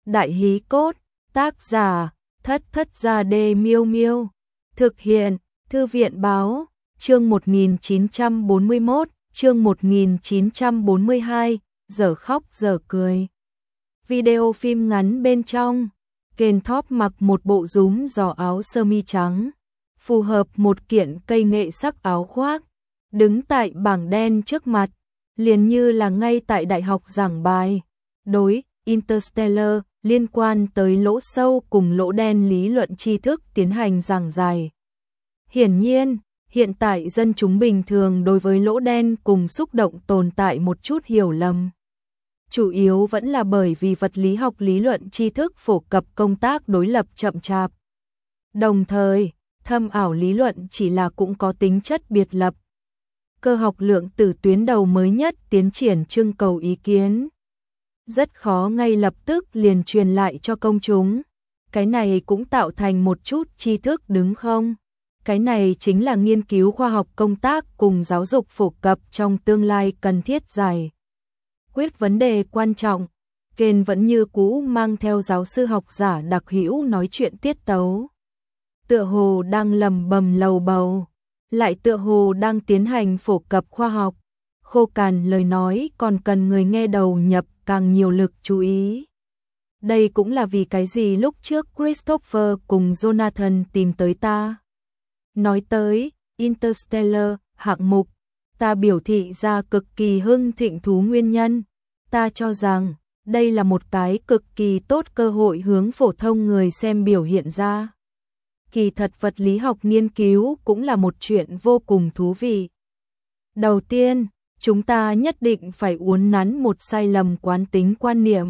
Đại Hí Cốt, tác giả, Thất Thất Gia Đê Miêu Miêu, thực hiện, Thư viện báo, chương 1941, chương 1942, giờ khóc giờ cười. Video phim ngắn bên trong, Ken Thorpe mặc một bộ rúm giò áo sơ mi trắng, phù hợp một kiện cây nghệ sắc áo khoác, đứng tại bảng đen trước mặt, liền như là ngay tại đại học giảng bài. Đối Interstellar liên quan tới lỗ sâu cùng lỗ đen lý luận tri thức tiến hành giảng giải. Hiển nhiên, hiện tại dân chúng bình thường đối với lỗ đen cùng xúc động tồn tại một chút hiểu lầm. Chủ yếu vẫn là bởi vì vật lý học lý luận tri thức phổ cập công tác đối lập chậm chạp. Đồng thời, thâm ảo lý luận chỉ là cũng có tính chất biệt lập. Cơ học lượng tử tuyến đầu mới nhất tiến triển trưng cầu ý kiến. Rất khó ngay lập tức liền truyền lại cho công chúng. Cái này cũng tạo thành một chút tri thức đứng không? Cái này chính là nghiên cứu khoa học công tác cùng giáo dục phổ cập trong tương lai cần thiết giải quyết vấn đề quan trọng. Ken vẫn như cũ mang theo giáo sư học giả đặc hữu nói chuyện tiết tấu. Tựa hồ đang lầm bầm lầu bầu, lại tựa hồ đang tiến hành phổ cập khoa học. Khô cằn lời nói còn cần người nghe đầu nhập càng nhiều lực chú ý. Đây cũng là vì cái gì lúc trước Christopher cùng Jonathan tìm tới ta. Nói tới Interstellar hạng mục, ta biểu thị ra cực kỳ hưng thịnh thú nguyên nhân. Ta cho rằng đây là một cái cực kỳ tốt cơ hội hướng phổ thông người xem biểu hiện ra. Kỳ thật vật lý học nghiên cứu cũng là một chuyện vô cùng thú vị. Đầu tiên, chúng ta nhất định phải uốn nắn một sai lầm quán tính quan niệm.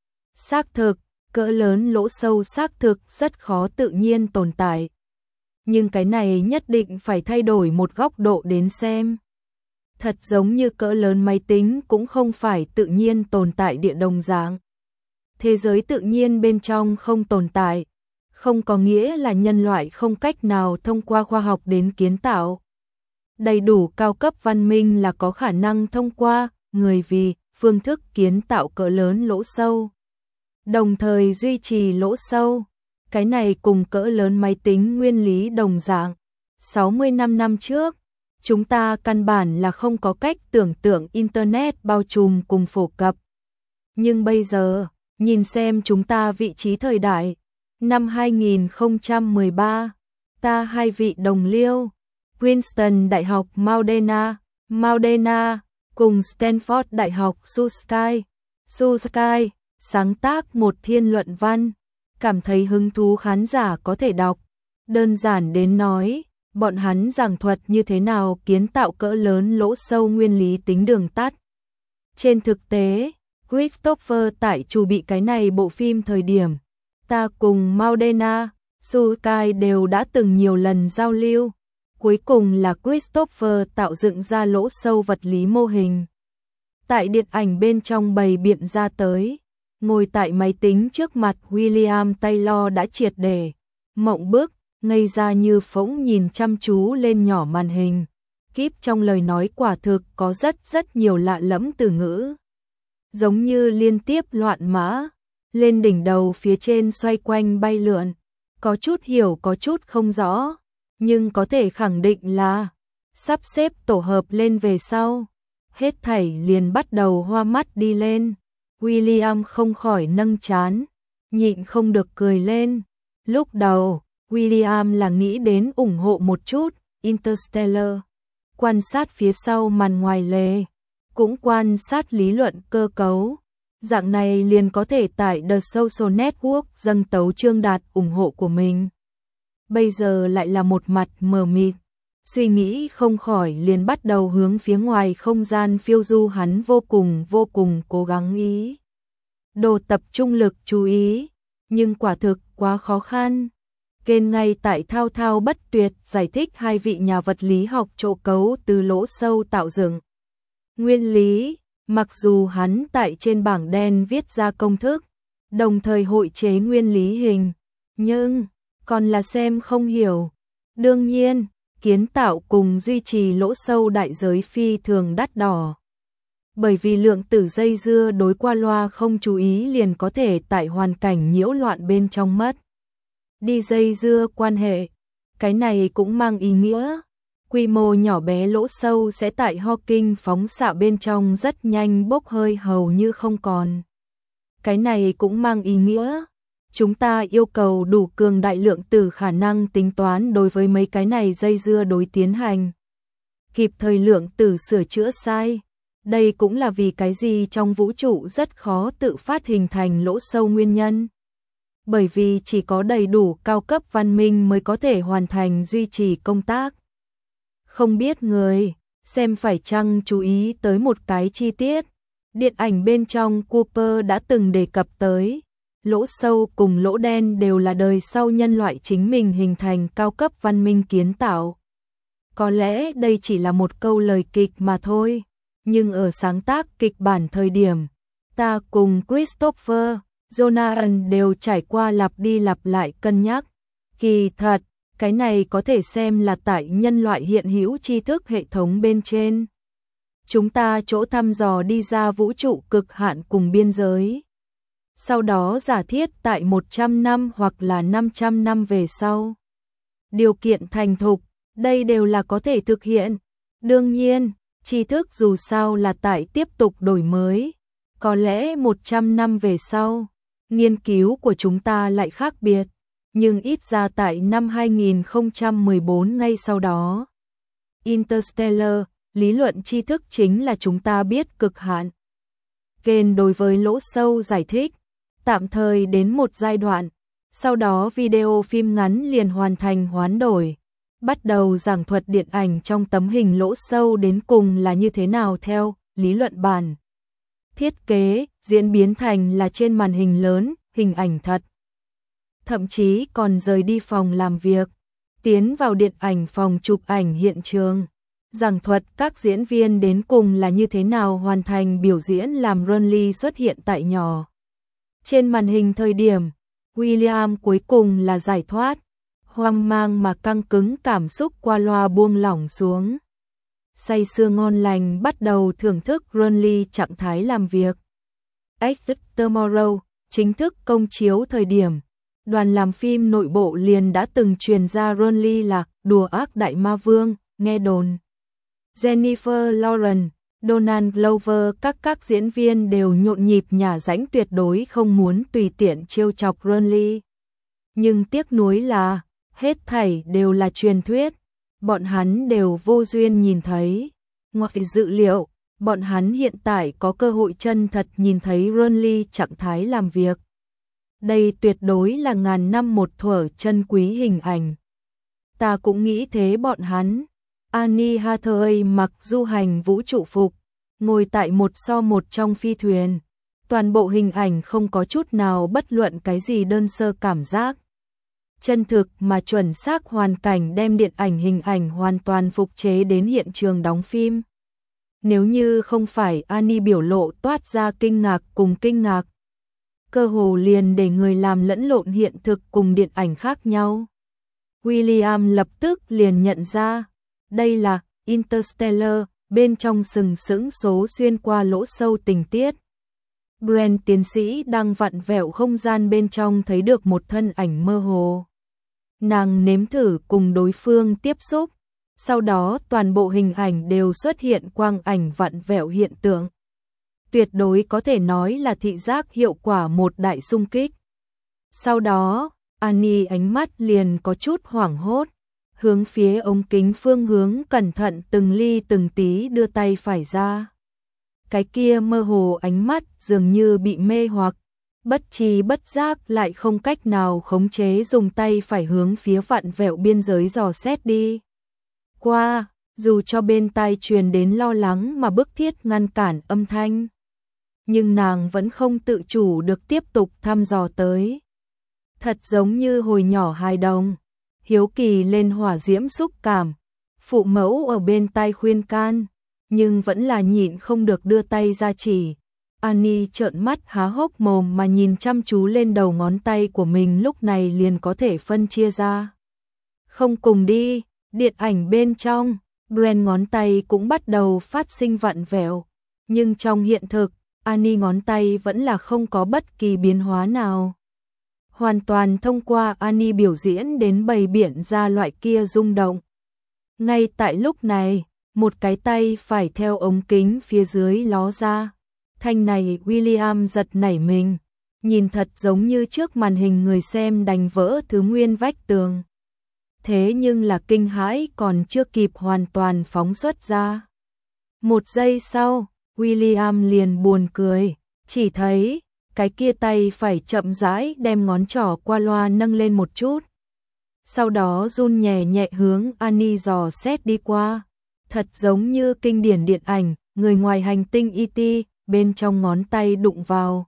Xác thực, cỡ lớn lỗ sâu xác thực rất khó tự nhiên tồn tại. Nhưng cái này nhất định phải thay đổi một góc độ đến xem. Thật giống như cỡ lớn máy tính cũng không phải tự nhiên tồn tại địa đồng dạng. Thế giới tự nhiên bên trong không tồn tại, không có nghĩa là nhân loại không cách nào thông qua khoa học đến kiến tạo. Đầy đủ cao cấp văn minh là có khả năng thông qua người vì phương thức kiến tạo cỡ lớn lỗ sâu. Đồng thời duy trì lỗ sâu. Cái này cùng cỡ lớn máy tính nguyên lý đồng dạng. 65 năm trước, chúng ta căn bản là không có cách tưởng tượng Internet bao trùm cùng phổ cập. Nhưng bây giờ, nhìn xem chúng ta vị trí thời đại. Năm 2013, ta hai vị đồng liêu, Princeton Đại học Modena, cùng Stanford Đại học Suskai, sáng tác một thiên luận văn, cảm thấy hứng thú khán giả có thể đọc. Đơn giản đến nói, bọn hắn giảng thuật như thế nào kiến tạo cỡ lớn lỗ sâu nguyên lý tính đường tắt. Trên thực tế, Christopher tại chủ bị cái này bộ phim thời điểm, ta cùng Modena, Suskai đều đã từng nhiều lần giao lưu. Cuối cùng là Christopher tạo dựng ra lỗ sâu vật lý mô hình. Tại điện ảnh bên trong bày biện ra tới, ngồi tại máy tính trước mặt William Taylor đã triệt để mộng bức, ngây ra như phỗng nhìn chăm chú lên nhỏ màn hình. Kíp trong lời nói quả thực có rất nhiều lạ lẫm từ ngữ. Giống như liên tiếp loạn mã, lên đỉnh đầu phía trên xoay quanh bay lượn, có chút hiểu có chút không rõ. Nhưng có thể khẳng định là sắp xếp tổ hợp lên về sau, hết thảy liền bắt đầu hoa mắt đi lên. William không khỏi nâng trán, nhịn không được cười lên. Lúc đầu, William là nghĩ đến ủng hộ một chút Interstellar, quan sát phía sau màn ngoài lề, cũng quan sát lý luận cơ cấu. Dạng này liền có thể tại The Social Network dâng tấu trương đạt ủng hộ của mình. Bây giờ lại là một mặt mờ mịt, suy nghĩ không khỏi liền bắt đầu hướng phía ngoài không gian phiêu du. Hắn vô cùng cố gắng ý đồ tập trung lực chú ý, nhưng quả thực quá khó khăn. Ken ngay tại thao thao bất tuyệt giải thích hai vị nhà vật lý học chỗ cấu từ lỗ sâu tạo dựng nguyên lý, mặc dù hắn tại trên bảng đen viết ra công thức, đồng thời hội chế nguyên lý hình, nhưng còn là xem không hiểu. Đương nhiên, kiến tạo cùng duy trì lỗ sâu đại giới phi thường đắt đỏ. bởi vì lượng tử dây dưa đối qua loa không chú ý liền có thể tại hoàn cảnh nhiễu loạn bên trong mất đi dây dưa quan hệ. Cái này cũng mang ý nghĩa quy mô nhỏ bé lỗ sâu sẽ tại Hawking phóng xạ bên trong rất nhanh bốc hơi hầu như không còn. Cái này cũng mang ý nghĩa chúng ta yêu cầu đủ cường đại lượng tử khả năng tính toán đối với mấy cái này dây dưa đối tiến hành kịp thời lượng tử sửa chữa sai. Đây cũng là vì cái gì trong vũ trụ rất khó tự phát hình thành lỗ sâu nguyên nhân. Bởi vì chỉ có đầy đủ cao cấp văn minh mới có thể hoàn thành duy trì công tác. Không biết người xem phải chăng chú ý tới một cái chi tiết. Điện ảnh bên trong Cooper đã từng đề cập tới, lỗ sâu cùng lỗ đen đều là đời sau nhân loại chính mình hình thành cao cấp văn minh kiến tạo. Có lẽ đây chỉ là một câu lời kịch mà thôi, nhưng ở sáng tác kịch bản thời điểm, ta cùng Christopher Nolan đều trải qua lặp đi lặp lại cân nhắc. Kỳ thật, cái này có thể xem là tại nhân loại hiện hữu tri thức hệ thống bên trên. Chúng ta chỗ thăm dò đi ra vũ trụ cực hạn cùng biên giới. Sau đó giả thiết tại 100 năm hoặc là 500 năm về sau. Điều kiện thành thục, đây đều là có thể thực hiện. Đương nhiên, tri thức dù sao là tại tiếp tục đổi mới. Có lẽ 100 năm về sau, nghiên cứu của chúng ta lại khác biệt. Nhưng ít ra tại năm 2014 ngay sau đó. Interstellar, lý luận tri thức chính là chúng ta biết cực hạn. Kane đối với lỗ sâu giải thích, tạm thời đến một giai đoạn, sau đó video phim ngắn liền hoàn thành hoán đổi, bắt đầu giảng thuật điện ảnh trong tấm hình lỗ sâu đến cùng là như thế nào theo lý luận bản. Thiết kế, diễn biến thành là trên màn hình lớn, hình ảnh thật. Thậm chí còn rời đi phòng làm việc, tiến vào điện ảnh phòng chụp ảnh hiện trường. Giảng thuật các diễn viên đến cùng là như thế nào hoàn thành biểu diễn làm Ronly xuất hiện tại nhỏ. Trên màn hình thời điểm, William cuối cùng là giải thoát, hoang mang mà căng cứng cảm xúc qua loa buông lỏng xuống. Say sưa ngon lành bắt đầu thưởng thức Ronly trạng thái làm việc. Exit Tomorrow chính thức công chiếu thời điểm, đoàn làm phim nội bộ liền đã từng truyền ra Ronly là đùa ác đại ma vương, nghe đồn. Jennifer Lawrence, Donald Glover các diễn viên đều nhộn nhịp nhả rãnh tuyệt đối không muốn tùy tiện trêu chọc Ronly. Nhưng tiếc nuối là, hết thảy đều là truyền thuyết, bọn hắn đều vô duyên nhìn thấy. Ngoài dự liệu, bọn hắn hiện tại có cơ hội chân thật nhìn thấy Ronly trạng thái làm việc. Đây tuyệt đối là ngàn năm một thuở chân quý hình ảnh. Ta cũng nghĩ thế bọn hắn. Anne Hathaway mặc du hành vũ trụ phục, ngồi tại một so một trong phi thuyền. Toàn bộ hình ảnh không có chút nào bất luận cái gì đơn sơ cảm giác. Chân thực mà chuẩn xác hoàn cảnh đem điện ảnh hình ảnh hoàn toàn phục chế đến hiện trường đóng phim. Nếu như không phải Annie biểu lộ toát ra kinh ngạc cùng kinh ngạc, cơ hồ liền để người làm lẫn lộn hiện thực cùng điện ảnh khác nhau. William lập tức liền nhận ra, đây là Interstellar, bên trong sừng sững số xuyên qua lỗ sâu tình tiết. Brent tiến sĩ đang vặn vẹo không gian bên trong thấy được một thân ảnh mơ hồ. Nàng nếm thử cùng đối phương tiếp xúc, sau đó toàn bộ hình ảnh đều xuất hiện quang ảnh vặn vẹo hiện tượng. Tuyệt đối có thể nói là thị giác hiệu quả một đại xung kích. Sau đó, Annie ánh mắt liền có chút hoảng hốt, hướng phía ống kính phương hướng cẩn thận từng ly từng tí đưa tay phải ra. Cái kia mơ hồ ánh mắt dường như bị mê hoặc, bất tri bất giác lại không cách nào khống chế dùng tay phải hướng phía vặn vẹo biên giới dò xét đi. Qua, dù cho bên tai truyền đến lo lắng mà bức thiết ngăn cản âm thanh. Nhưng nàng vẫn không tự chủ được tiếp tục thăm dò tới. Thật giống như hồi nhỏ hài đồng, hiếu kỳ lên hỏa diễm xúc cảm, phụ mẫu ở bên tai khuyên can, nhưng vẫn là nhịn không được đưa tay ra chỉ. Annie trợn mắt há hốc mồm mà nhìn chăm chú lên đầu ngón tay của mình, lúc này liền có thể phân chia ra. Không cùng đi, điện ảnh bên trong, Brent ngón tay cũng bắt đầu phát sinh vặn vẹo, Nhưng trong hiện thực, Annie ngón tay vẫn là không có bất kỳ biến hóa nào. Hoàn toàn thông qua Annie biểu diễn đến bày biện ra loại kia rung động. Ngay tại lúc này, một cái tay phải theo ống kính phía dưới ló ra. Thanh này William giật nảy mình, nhìn thật giống như trước màn hình người xem đành vỡ thứ nguyên vách tường. Thế nhưng là kinh hãi còn chưa kịp hoàn toàn phóng xuất ra. Một giây sau, William liền buồn cười, chỉ thấy cái kia tay phải chậm rãi đem ngón trỏ qua loa nâng lên một chút. Sau đó run nhẹ nhẹ hướng Annie dò xét đi qua, thật giống như kinh điển điện ảnh, người ngoài hành tinh E.T. bên trong ngón tay đụng vào.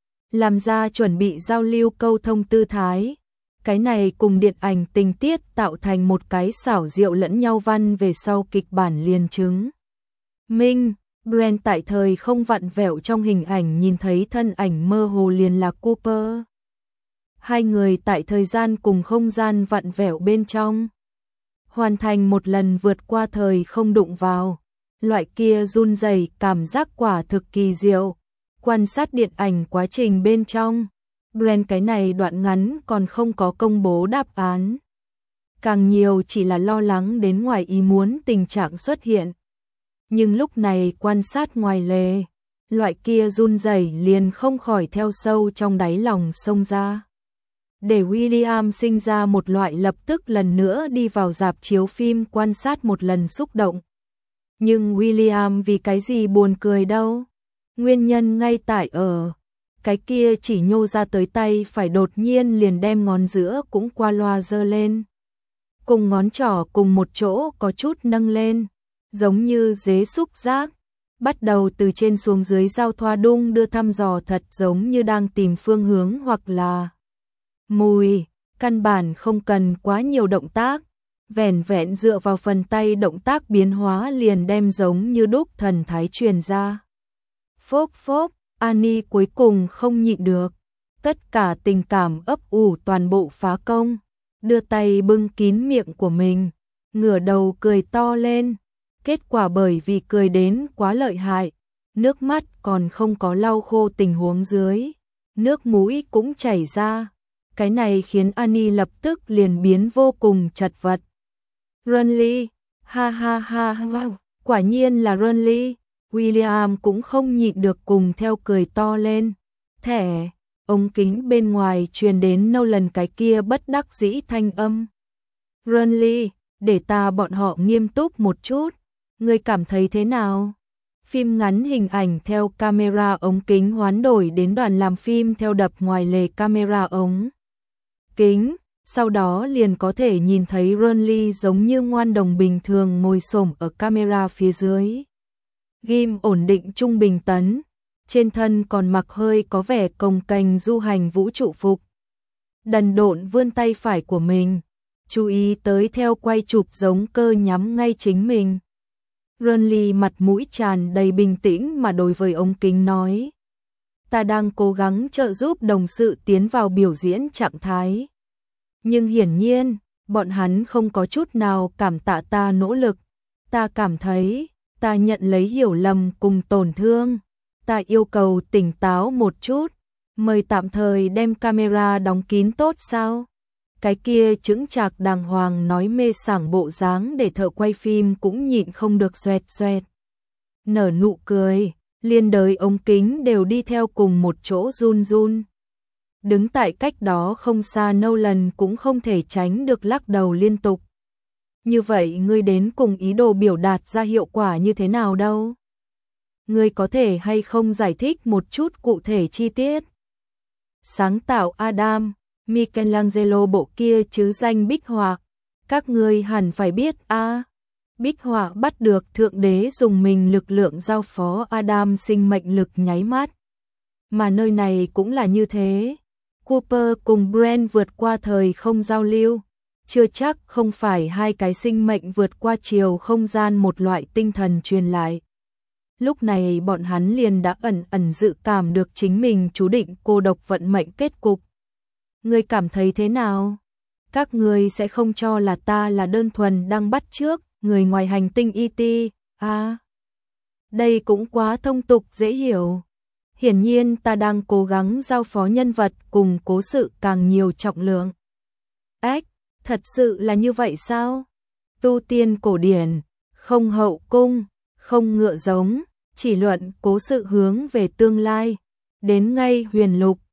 Làm ra chuẩn bị giao lưu câu thông tư thái. Cái này cùng điện ảnh tình tiết tạo thành một cái xảo diệu lẫn nhau văn về sau kịch bản liền chứng. Minh, Brent tại thời không vặn vẹo trong hình ảnh nhìn thấy thân ảnh mơ hồ liền là Cooper. Hai người tại thời gian cùng không gian vặn vẹo bên trong. Hoàn thành một lần vượt qua thời không đụng vào. Loại kia run rẩy cảm giác quả thực kỳ diệu. Quan sát điện ảnh quá trình bên trong. Brent cái này đoạn ngắn còn không có công bố đáp án. Càng nhiều chỉ là lo lắng đến ngoài ý muốn tình trạng xuất hiện. Nhưng lúc này quan sát ngoài lề, loại kia run rẩy liền không khỏi theo sâu trong đáy lòng xông ra. Để William sinh ra một loại lập tức lần nữa đi vào rạp chiếu phim quan sát một lần xúc động. Nhưng William vì cái gì buồn cười đâu? Nguyên nhân ngay tại ở cái kia chỉ nhô ra tới tay phải đột nhiên liền đem ngón giữa cũng qua loa giơ lên. Cùng ngón trỏ cùng một chỗ có chút nâng lên, giống như dế xúc giác, bắt đầu từ trên xuống dưới giao thoa đung đưa thăm dò thật giống như đang tìm phương hướng hoặc là mùi, căn bản không cần quá nhiều động tác, vẻn vẹn dựa vào phần tay động tác biến hóa liền đem giống như đúc thần thái truyền ra. Phốp phốp, Annie cuối cùng không nhịn được, tất cả tình cảm ấp ủ toàn bộ phá công, đưa tay bưng kín miệng của mình, ngửa đầu cười to lên. Kết quả bởi vì cười đến quá lợi hại, nước mắt còn không có lau khô tình huống dưới, nước mũi cũng chảy ra. Cái này khiến Annie lập tức liền biến vô cùng chật vật. Runley, ha ha ha wow, quả nhiên là Runley. William cũng không nhịn được cùng theo cười to lên. Thẻ, ống kính bên ngoài truyền đến Nolan cái kia bất đắc dĩ thanh âm. Runley, để ta bọn họ nghiêm túc một chút. Ngươi cảm thấy thế nào? Phim ngắn hình ảnh theo camera ống kính hoán đổi đến đoàn làm phim theo đập ngoài lề camera ống kính, sau đó liền có thể nhìn thấy Runley giống như ngoan đồng bình thường ngồi xổm ở camera phía dưới. Ghim ổn định trung bình tấn, trên thân còn mặc hơi có vẻ cồng kềnh du hành vũ trụ phục. Đần độn vươn tay phải của mình, chú ý tới theo quay chụp giống cơ nhắm ngay chính mình. Runley mặt mũi tràn đầy bình tĩnh mà đối với ống kính nói. Ta đang cố gắng trợ giúp đồng sự tiến vào biểu diễn trạng thái. Nhưng hiển nhiên, bọn hắn không có chút nào cảm tạ ta nỗ lực. Ta cảm thấy, ta nhận lấy hiểu lầm cùng tổn thương. Ta yêu cầu tỉnh táo một chút. Mời tạm thời đem camera đóng kín tốt sao? Cái kia chững chạc đàng hoàng nói mê sảng bộ dáng để thợ quay phim cũng nhịn không được xoẹt xoẹt. Nở nụ cười, liên đới ống kính đều đi theo cùng một chỗ run run. Đứng tại cách đó không xa Nolan cũng không thể tránh được lắc đầu liên tục. Như vậy ngươi đến cùng ý đồ biểu đạt ra hiệu quả như thế nào đâu? Ngươi có thể hay không giải thích một chút cụ thể chi tiết? Sáng tạo Adam, Michelangelo bộ kia chứ danh bích họa, các ngươi hẳn phải biết a. Bích họa bắt được thượng đế dùng mình lực lượng giao phó Adam sinh mệnh lực nháy mắt. Mà nơi này cũng là như thế. Cooper cùng Brent vượt qua thời không giao lưu, chưa chắc không phải hai cái sinh mệnh vượt qua chiều không gian một loại tinh thần truyền lại. Lúc này bọn hắn liền đã ẩn ẩn dự cảm được chính mình chú định cô độc vận mệnh kết cục. Ngươi cảm thấy thế nào? Các ngươi sẽ không cho là ta là đơn thuần đang bắt chước người ngoài hành tinh E.T. à? Đây cũng quá thông tục dễ hiểu. Hiển nhiên ta đang cố gắng giao phó nhân vật cùng cố sự càng nhiều trọng lượng. Ách, thật sự là như vậy sao? Tu tiên cổ điển, không hậu cung, không ngựa giống, chỉ luận cố sự hướng về tương lai. Đến ngay huyền lục,